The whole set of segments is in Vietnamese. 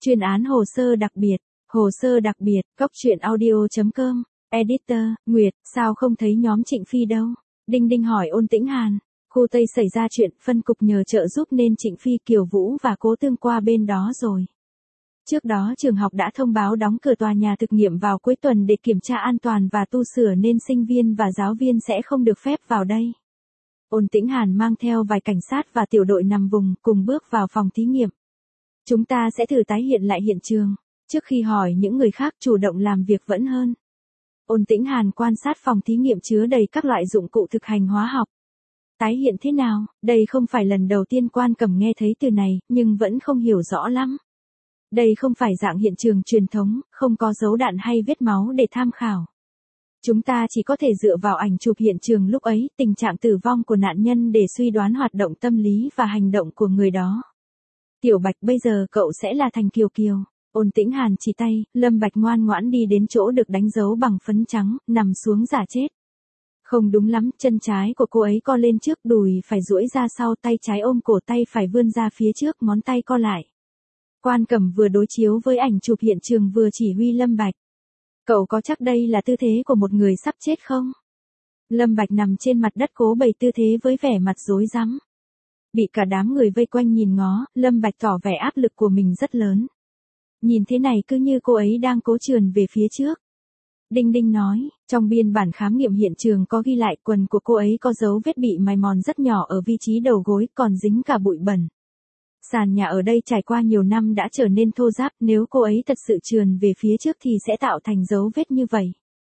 Chuyên án hồ sơ đặc biệt, Cóc truyện audio.com, editor, Nguyệt, sao không thấy nhóm Trịnh Phi đâu? Đinh Đinh hỏi Ôn Tĩnh Hàn. Khu Tây xảy ra chuyện, phân cục nhờ trợ giúp nên Trịnh Phi, Kiều Vũ và Cố Tương qua bên đó rồi. Trước đó trường học đã thông báo đóng cửa tòa nhà thực nghiệm vào cuối tuần để kiểm tra an toàn và tu sửa nên sinh viên và giáo viên sẽ không được phép vào đây. Ôn Tĩnh Hàn mang theo vài cảnh sát và tiểu đội nằm vùng cùng bước vào phòng thí nghiệm. Chúng ta sẽ thử tái hiện lại hiện trường. Trước khi hỏi những người khác, chủ động làm việc vẫn hơn. Ôn Tĩnh Hàn quan sát phòng thí nghiệm chứa đầy các loại dụng cụ thực hành hóa học. Tái hiện thế nào? Đây không phải lần đầu tiên Quan Cẩm nghe thấy từ này, nhưng vẫn không hiểu rõ lắm. Đây không phải dạng hiện trường truyền thống, không có dấu đạn hay vết máu để tham khảo. Chúng ta chỉ có thể dựa vào ảnh chụp hiện trường lúc ấy, tình trạng tử vong của nạn nhân để suy đoán hoạt động tâm lý và hành động của người đó. Tiểu Bạch, bây giờ cậu sẽ là Thành Kiều Kiều. Ôn Tĩnh Hàn chỉ tay, Lâm Bạch ngoan ngoãn đi đến chỗ được đánh dấu bằng phấn trắng, nằm xuống giả chết. Không đúng lắm, chân trái của cô ấy co lên trước, đùi phải duỗi ra sau, tay trái ôm cổ, tay phải vươn ra phía trước, ngón tay co lại. Quan Cẩm vừa đối chiếu với ảnh chụp hiện trường vừa chỉ huy Lâm Bạch. Cậu có chắc đây là tư thế của một người sắp chết không? Lâm Bạch nằm trên mặt đất cố bày tư thế với vẻ mặt rối rắm. Bị cả đám người vây quanh nhìn ngó, Lâm Bạch tỏ vẻ áp lực của mình rất lớn. Nhìn thế này cứ như cô ấy đang cố trườn về phía trước. Đinh Đinh nói, trong biên bản khám nghiệm hiện trường có ghi lại quần của cô ấy có dấu vết bị mài mòn rất nhỏ ở vị trí đầu gối, còn dính cả bụi bẩn. Sàn nhà ở đây trải qua nhiều năm đã trở nên thô ráp, nếu cô ấy thật sự trườn về phía trước thì sẽ tạo thành dấu vết như vậy.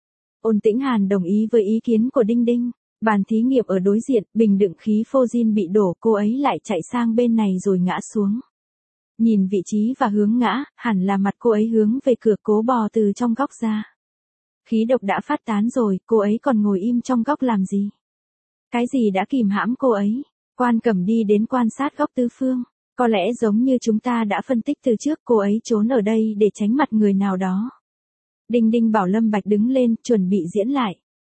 Ôn Tĩnh Hàn đồng ý với ý kiến của Đinh Đinh. Bàn thí nghiệm ở đối diện, bình đựng khí phosgene bị đổ, cô ấy lại chạy sang bên này rồi ngã xuống. Nhìn vị trí và hướng ngã, hẳn là mặt cô ấy hướng về cửa, cố bò từ trong góc ra. Khí độc đã phát tán rồi, cô ấy còn ngồi im trong góc làm gì? Cái gì đã kìm hãm cô ấy? Quan Cẩm đi đến quan sát góc tứ phương. Có lẽ giống như chúng ta đã phân tích từ trước, cô ấy trốn ở đây để tránh mặt người nào đó. Đinh Đinh bảo Lâm Bạch đứng lên, chuẩn bị diễn lại.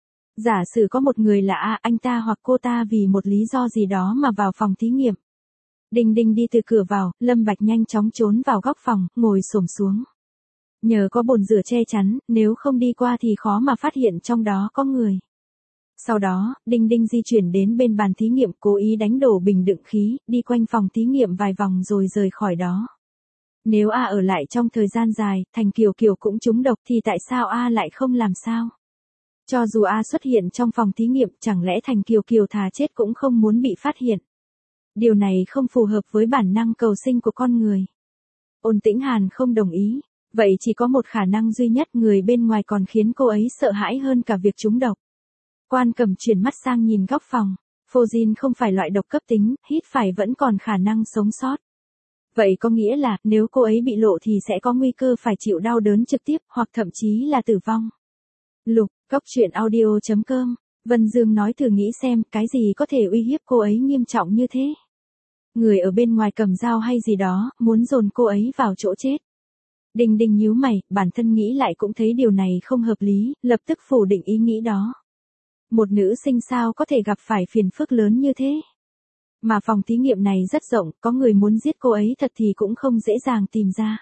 Giả sử có một người lạ, anh ta hoặc cô ta vì một lý do gì đó mà vào phòng thí nghiệm. Đinh Đinh đi từ cửa vào, Lâm Bạch nhanh chóng trốn vào góc phòng, ngồi xổm xuống. Nhờ có bồn rửa che chắn, nếu không đi qua thì khó mà phát hiện trong đó có người. Sau đó, Đinh Đinh di chuyển đến bên bàn thí nghiệm, cố ý đánh đổ bình đựng khí, đi quanh phòng thí nghiệm vài vòng rồi rời khỏi đó. Nếu A ở lại trong thời gian dài, Thành Kiều Kiều cũng trúng độc thì tại sao A lại không làm sao? Cho dù A xuất hiện trong phòng thí nghiệm, chẳng lẽ Thành Kiều Kiều thà chết cũng không muốn bị phát hiện? Điều này không phù hợp với bản năng cầu sinh của con người. Ôn Tĩnh Hàn không đồng ý. Vậy chỉ có một khả năng duy nhất, người bên ngoài còn khiến cô ấy sợ hãi hơn cả việc trúng độc. Quan Cẩm chuyển mắt sang nhìn góc phòng. Phosgene không phải loại độc cấp tính, hít phải vẫn còn khả năng sống sót. Vậy có nghĩa là, nếu cô ấy bị lộ thì sẽ có nguy cơ phải chịu đau đớn trực tiếp, hoặc thậm chí là tử vong. Lục, Cóc truyện audio.com, Vân Dương nói thử nghĩ xem, cái gì có thể uy hiếp cô ấy nghiêm trọng như thế? Người ở bên ngoài cầm dao hay gì đó, muốn dồn cô ấy vào chỗ chết. Đinh Đinh nhíu mày, bản thân nghĩ lại cũng thấy điều này không hợp lý, lập tức phủ định ý nghĩ đó. Một nữ sinh sao có thể gặp phải phiền phức lớn như thế? Mà phòng thí nghiệm này rất rộng, có người muốn giết cô ấy thật thì cũng không dễ dàng tìm ra.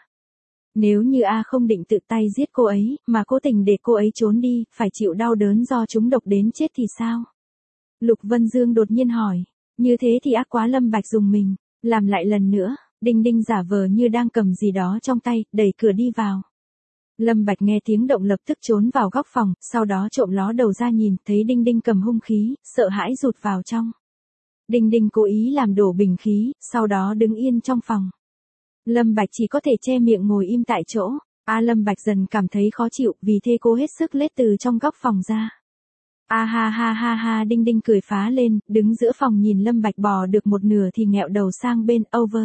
Nếu như A không định tự tay giết cô ấy, mà cố tình để cô ấy trốn đi, phải chịu đau đớn do trúng độc đến chết thì sao? Lục Vân Dương đột nhiên hỏi, như thế thì ác quá. Lâm Bạch dùng mình, làm lại lần nữa. Đinh Đinh giả vờ như đang cầm gì đó trong tay, đẩy cửa đi vào. Lâm Bạch nghe tiếng động lập tức trốn vào góc phòng, sau đó trộm ló đầu ra nhìn, thấy Đinh Đinh cầm hung khí, sợ hãi rụt vào trong. Đinh Đinh cố ý làm đổ bình khí, sau đó đứng yên trong phòng. Lâm Bạch chỉ có thể che miệng ngồi im tại chỗ. Lâm Bạch dần cảm thấy khó chịu, vì thế cô hết sức lết từ trong góc phòng ra. Ha ha ha ha, Đinh Đinh cười phá lên, đứng giữa phòng nhìn Lâm Bạch bò được một nửa thì nghẹo đầu sang bên, over.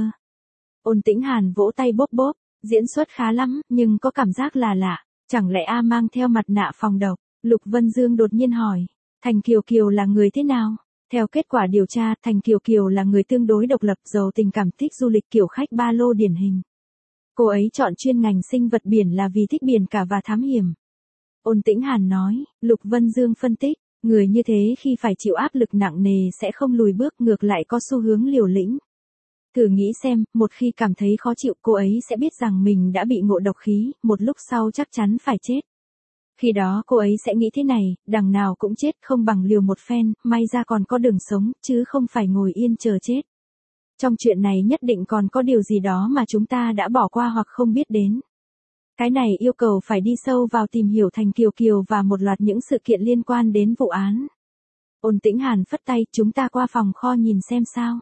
Ôn Tĩnh Hàn vỗ tay bóp bóp, diễn xuất khá lắm, nhưng có cảm giác là lạ, chẳng lẽ A mang theo mặt nạ phòng độc? Lục Vân Dương đột nhiên hỏi, Thành Kiều Kiều là người thế nào? Theo kết quả điều tra, Thành Kiều Kiều là người tương đối độc lập, giàu tình cảm, thích du lịch kiểu khách ba lô điển hình. Cô ấy chọn chuyên ngành sinh vật biển là vì thích biển cả và thám hiểm. Ôn Tĩnh Hàn nói, Lục Vân Dương phân tích, người như thế khi phải chịu áp lực nặng nề sẽ không lùi bước, ngược lại có xu hướng liều lĩnh. Thử nghĩ xem, một khi cảm thấy khó chịu cô ấy sẽ biết rằng mình đã bị ngộ độc khí, một lúc sau chắc chắn phải chết. Khi đó cô ấy sẽ nghĩ thế này, đằng nào cũng chết không bằng liều một phen, may ra còn có đường sống, chứ không phải ngồi yên chờ chết. Trong chuyện này nhất định còn có điều gì đó mà chúng ta đã bỏ qua hoặc không biết đến. Cái này yêu cầu phải đi sâu vào tìm hiểu Thành Kiều Kiều và một loạt những sự kiện liên quan đến vụ án. Ôn Tĩnh Hàn phất tay, chúng ta qua phòng kho nhìn xem sao.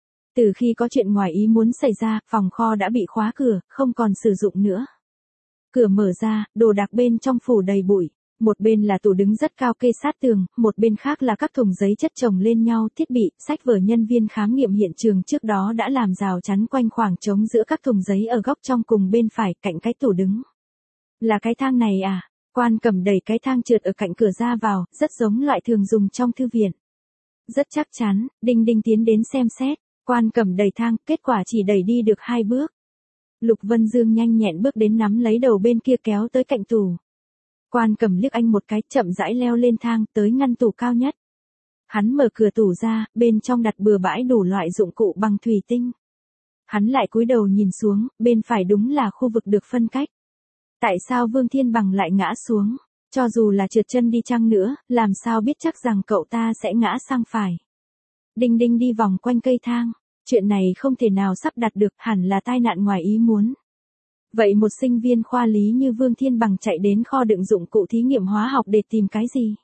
Từ khi có chuyện ngoài ý muốn xảy ra, phòng kho đã bị khóa cửa, không còn sử dụng nữa. Cửa mở ra, đồ đạc bên trong phủ đầy bụi. Một bên là tủ đứng rất cao kê sát tường, một bên khác là các thùng giấy chất chồng lên nhau, thiết bị, sách vở nhân viên khám nghiệm hiện trường trước đó đã làm rào chắn quanh khoảng trống giữa các thùng giấy ở góc trong cùng bên phải cạnh cái tủ đứng. Là cái thang này à? Quan Cẩm đẩy cái thang trượt ở cạnh cửa ra vào, rất giống loại thường dùng trong thư viện. Rất chắc chắn, Đinh Đinh tiến đến xem xét. Quan Cẩm đẩy thang, kết quả chỉ đẩy đi được 2 bước. Lục Vân Dương nhanh nhẹn bước đến nắm lấy đầu bên kia kéo tới cạnh tủ. Quan Cẩm liếc anh một cái, chậm rãi leo lên thang, tới ngăn tủ cao nhất. Hắn mở cửa tủ ra, bên trong đặt bừa bãi đủ loại dụng cụ bằng thủy tinh. Hắn lại cúi đầu nhìn xuống, bên phải đúng là khu vực được phân cách. Tại sao Vương Thiên Bằng lại ngã xuống? Cho dù là trượt chân đi chăng nữa, làm sao biết chắc rằng cậu ta sẽ ngã sang phải. Đinh Đinh đi vòng quanh cây thang. Chuyện này không thể nào sắp đặt được, hẳn là tai nạn ngoài ý muốn. Vậy một sinh viên khoa lý như Vương Thiên Bằng chạy đến kho đựng dụng cụ thí nghiệm hóa học để tìm cái gì?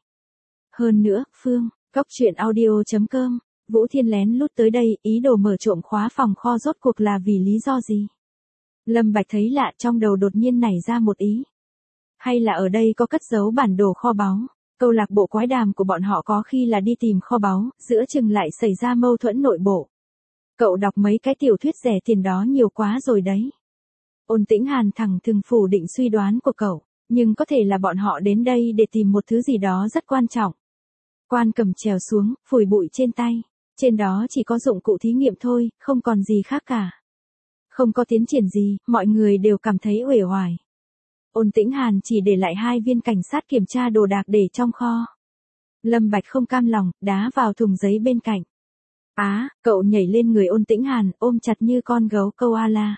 Hơn nữa, Phương, coctruyện.audio.com, Vũ Thiên lén lút tới đây, ý đồ mở trộm khóa phòng kho rốt cuộc là vì lý do gì? Lâm Bạch thấy lạ, trong đầu đột nhiên nảy ra một ý. Hay là ở đây có cất giấu bản đồ kho báu? Câu lạc bộ quái đàm của bọn họ có khi là đi tìm kho báu, giữa chừng lại xảy ra mâu thuẫn nội bộ. Cậu đọc mấy cái tiểu thuyết rẻ tiền đó nhiều quá rồi đấy. Ôn Tĩnh Hàn thẳng thừng phủ định suy đoán của cậu, nhưng có thể là bọn họ đến đây để tìm một thứ gì đó rất quan trọng. Quan Cẩm trèo xuống, phủi bụi trên tay. Trên đó chỉ có dụng cụ thí nghiệm thôi, không còn gì khác cả. Không có tiến triển gì, mọi người đều cảm thấy uể oải. Ôn Tĩnh Hàn chỉ để lại 2 viên cảnh sát kiểm tra đồ đạc để trong kho. Lâm Bạch không cam lòng, đá vào thùng giấy bên cạnh. Cậu nhảy lên người Ôn Tĩnh Hàn, ôm chặt như con gấu koala.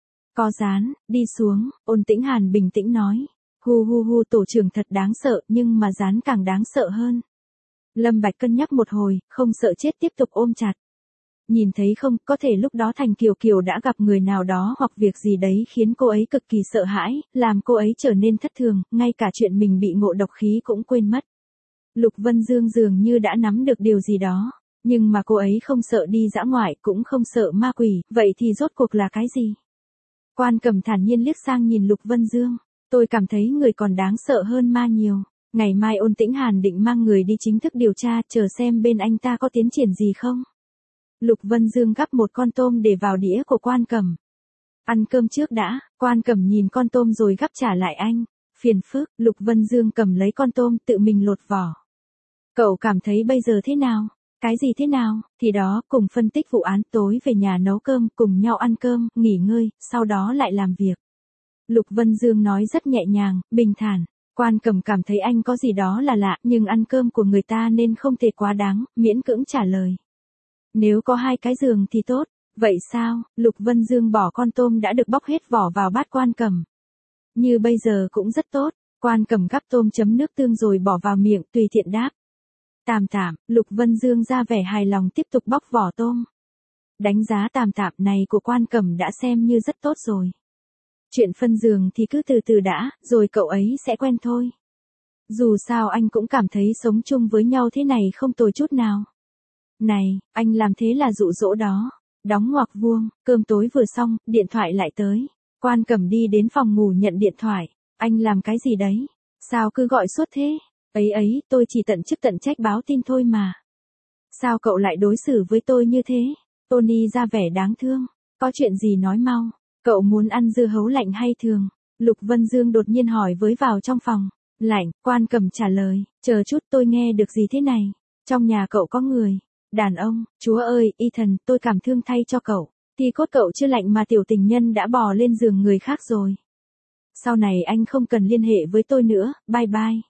Có rán, đi xuống, Ôn Tĩnh Hàn bình tĩnh nói. Hu hu hu, tổ trưởng thật đáng sợ, nhưng mà rán càng đáng sợ hơn. Lâm Bạch cân nhắc một hồi, không sợ chết tiếp tục ôm chặt. Nhìn thấy không, có thể lúc đó Thành Kiều Kiều đã gặp người nào đó hoặc việc gì đấy khiến cô ấy cực kỳ sợ hãi, làm cô ấy trở nên thất thường, ngay cả chuyện mình bị ngộ độc khí cũng quên mất. Lục Vân Dương dường như đã nắm được điều gì đó, nhưng mà cô ấy không sợ đi dã ngoại, cũng không sợ ma quỷ, vậy thì rốt cuộc là cái gì? Quan Cẩm thản nhiên liếc sang nhìn Lục Vân Dương, tôi cảm thấy người còn đáng sợ hơn ma nhiều. Ngày mai Ôn Tĩnh Hàn định mang người đi chính thức điều tra, chờ xem bên anh ta có tiến triển gì không. Lục Vân Dương gắp một con tôm để vào đĩa của Quan Cẩm. Ăn cơm trước đã, Quan Cẩm nhìn con tôm rồi gắp trả lại anh. Phiền phức, Lục Vân Dương cầm lấy con tôm tự mình lột vỏ. Cậu cảm thấy bây giờ thế nào? Cái gì thế nào? Thì đó, cùng phân tích vụ án, tối về nhà nấu cơm, cùng nhau ăn cơm, nghỉ ngơi, sau đó lại làm việc. Lục Vân Dương nói rất nhẹ nhàng, bình thản. Quan Cẩm cảm thấy anh có gì đó là lạ, nhưng ăn cơm của người ta nên không thể quá đáng, miễn cưỡng trả lời. Nếu có 2 cái giường thì tốt. Vậy sao? Lục Vân Dương bỏ con tôm đã được bóc hết vỏ vào bát Quan Cẩm. Như bây giờ cũng rất tốt. Quan Cẩm gắp tôm chấm nước tương rồi bỏ vào miệng, tùy tiện đáp. Tạm tạm, Lục Vân Dương ra vẻ hài lòng tiếp tục bóc vỏ tôm. Đánh giá tạm tạm này của Quan Cẩm đã xem như rất tốt rồi. Chuyện phân giường thì cứ từ từ đã, rồi cậu ấy sẽ quen thôi. Dù sao anh cũng cảm thấy sống chung với nhau thế này không tồi chút nào. Này, anh làm thế là dụ dỗ đó. Đóng ngoặc vuông, cơm tối vừa xong, điện thoại lại tới. Quan Cẩm đi đến phòng ngủ nhận điện thoại. Anh làm cái gì đấy? Sao cứ gọi suốt thế? Ấy, tôi chỉ tận chức tận trách báo tin thôi mà. Sao cậu lại đối xử với tôi như thế? Tony ra vẻ đáng thương. Có chuyện gì nói mau. Cậu muốn ăn dưa hấu lạnh hay thường? Lục Vân Dương đột nhiên hỏi với vào trong phòng. Lạnh, Quan Cẩm trả lời. Chờ chút, tôi nghe được gì thế này? Trong nhà cậu có người. Đàn ông, chúa ơi, Ethan, tôi cảm thương thay cho cậu. Thì cốt cậu chưa lạnh mà tiểu tình nhân đã bò lên giường người khác rồi. Sau này anh không cần liên hệ với tôi nữa, bye bye.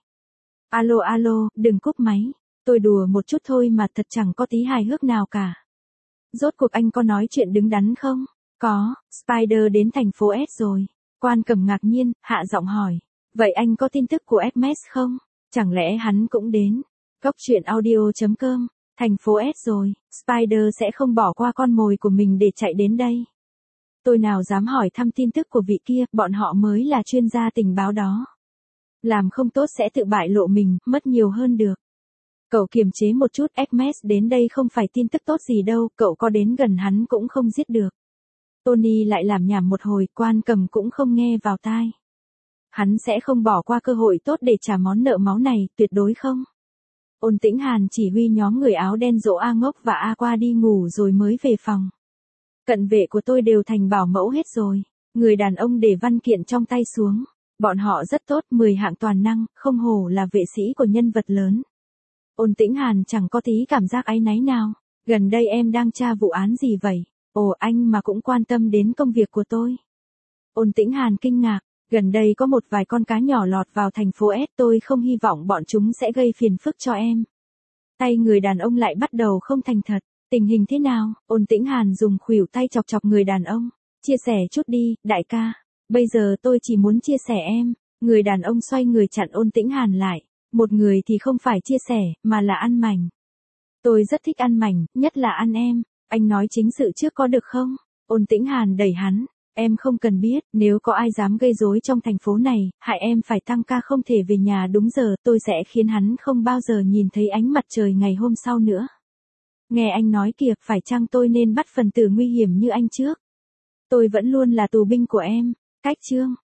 Alo, đừng cúp máy. Tôi đùa một chút thôi mà thật chẳng có tí hài hước nào cả. Rốt cuộc anh có nói chuyện đứng đắn không? Có, Spider đến thành phố S rồi. Quan Cẩm ngạc nhiên, hạ giọng hỏi. Vậy anh có tin tức của Hermes không? Chẳng lẽ hắn cũng đến? Cốc truyện audio.com, thành phố S rồi, Spider sẽ không bỏ qua con mồi của mình để chạy đến đây. Tôi nào dám hỏi thăm tin tức của vị kia, bọn họ mới là chuyên gia tình báo đó. Làm không tốt sẽ tự bại lộ mình, mất nhiều hơn được. Cậu kiềm chế một chút, Hermes đến đây không phải tin tức tốt gì đâu, cậu có đến gần hắn cũng không giết được. Tony lại làm nhảm một hồi, Quan Cẩm cũng không nghe vào tai. Hắn sẽ không bỏ qua cơ hội tốt để trả món nợ máu này, tuyệt đối không. Ôn Tĩnh Hàn chỉ huy nhóm người áo đen dỗ A Ngốc và A Qua đi ngủ rồi mới về phòng. Cận vệ của tôi đều thành bảo mẫu hết rồi. Người đàn ông để văn kiện trong tay xuống. Bọn họ rất tốt, 10 hạng toàn năng, không hổ là vệ sĩ của nhân vật lớn. Ôn Tĩnh Hàn chẳng có tí cảm giác áy náy nào. Gần đây em đang tra vụ án gì vậy? Ồ, anh mà cũng quan tâm đến công việc của tôi. Ôn Tĩnh Hàn kinh ngạc. Gần đây có một vài con cá nhỏ lọt vào thành phố S, tôi không hy vọng bọn chúng sẽ gây phiền phức cho em. Tay người đàn ông lại bắt đầu không thành thật. Tình hình thế nào? Ôn Tĩnh Hàn dùng khuỷu tay chọc chọc người đàn ông. Chia sẻ chút đi, đại ca. Bây giờ tôi chỉ muốn chia sẻ em. Người đàn ông xoay người chặn Ôn Tĩnh Hàn lại. Một người thì không phải chia sẻ, mà là ăn mảnh. Tôi rất thích ăn mảnh, nhất là ăn em. Anh nói chính sự trước có được không? Ôn Tĩnh Hàn đẩy hắn. Em không cần biết, nếu có ai dám gây rối trong thành phố này, hại em phải tăng ca không thể về nhà đúng giờ, tôi sẽ khiến hắn không bao giờ nhìn thấy ánh mặt trời ngày hôm sau nữa. Nghe anh nói kìa, phải chăng tôi nên bắt phần tử nguy hiểm như anh trước? Tôi vẫn luôn là tù binh của em. Cách chương.